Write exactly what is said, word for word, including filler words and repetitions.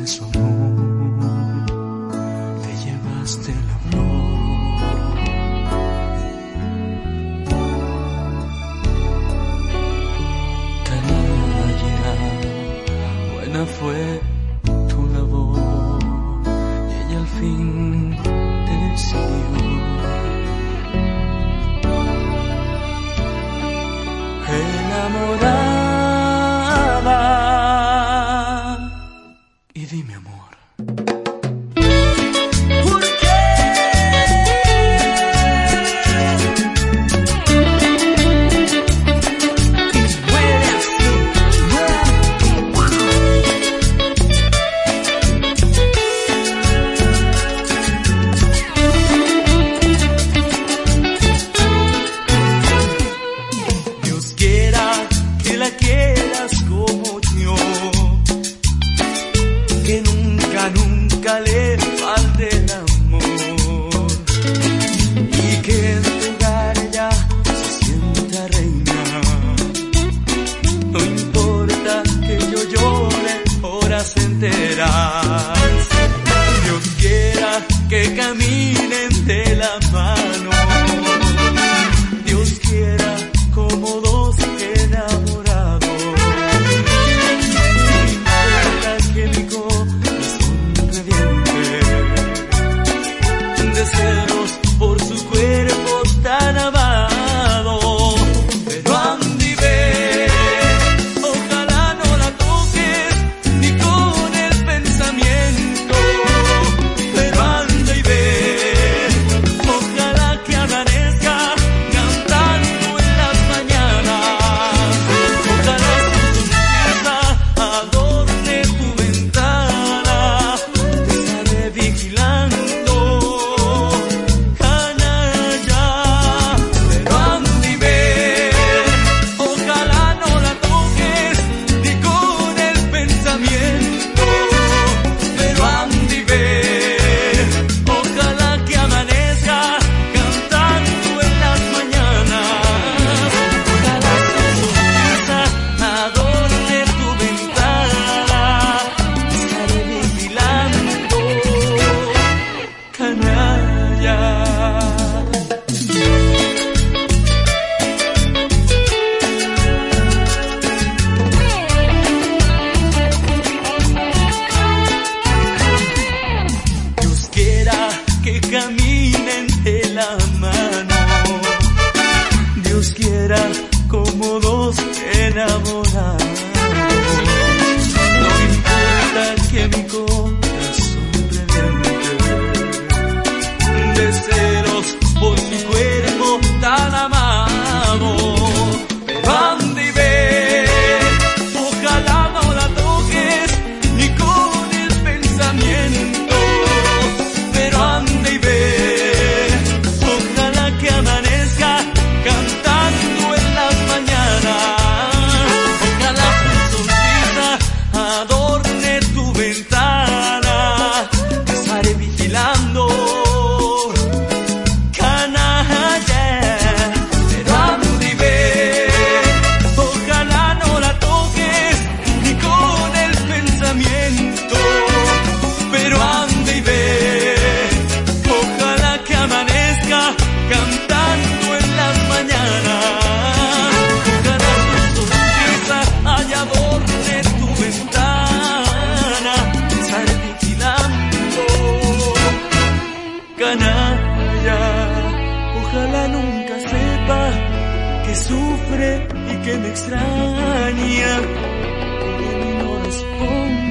su amor, te llevaste la flor. Canalla, buena fue tu labor, y ella al fin te decidió. Enamorada, y dime amor, ¿por qué? Y muere así, Dios quiera que la quieras como yo, que nunca, nunca le falte el amor, y que en tu hogar ella se sienta reina. No importa que yo llore horas enteras, Dios quiera que caminen de la mano, Dios quiera como dos enamorados. No importa que mi corazón reviente de celos por su cuerpo tan amado. Pero Andy, ve, ojalá no la toques ni con el pensamiento. Pero anda y ve, ojalá que amanezca cantando en las mañanas. Ojalá su sonrisa adorne tu ventana. Te estaré vigilando, canalla. Pero Andy, ve, ojalá no la toques ni con el pensamiento. Pero Andy, ve, ojalá que amanezca cantando en las mañanas. Ojalá su sonrisa adorne tu ventana. Te estaré vigilando, canalla. Dios quiera que caminen de la mano, Dios quiera como dos enamorados. No importa que mi corazón reviente de celos por su cuerpo tan amado. Pero Andy, ve, ojalá no la toques ni con el pensamiento. Pero Andy, ve, ojalá que amanezca cantando en las mañanas. Ojalá su sonrisa adorne tu ventana. Te estaré vigilando, canalla. Pero Andy, ve, ojalá no la toques ni con el pensamiento. Pero Andy, ve, ojalá que amanezca cantando en las mañanas. Ojalá su sonrisa haya adorne tu ventana. Te estaré vigilando, canalla. Ojalá nunca sepa que sufre y que me extraña, porque a mí no responde.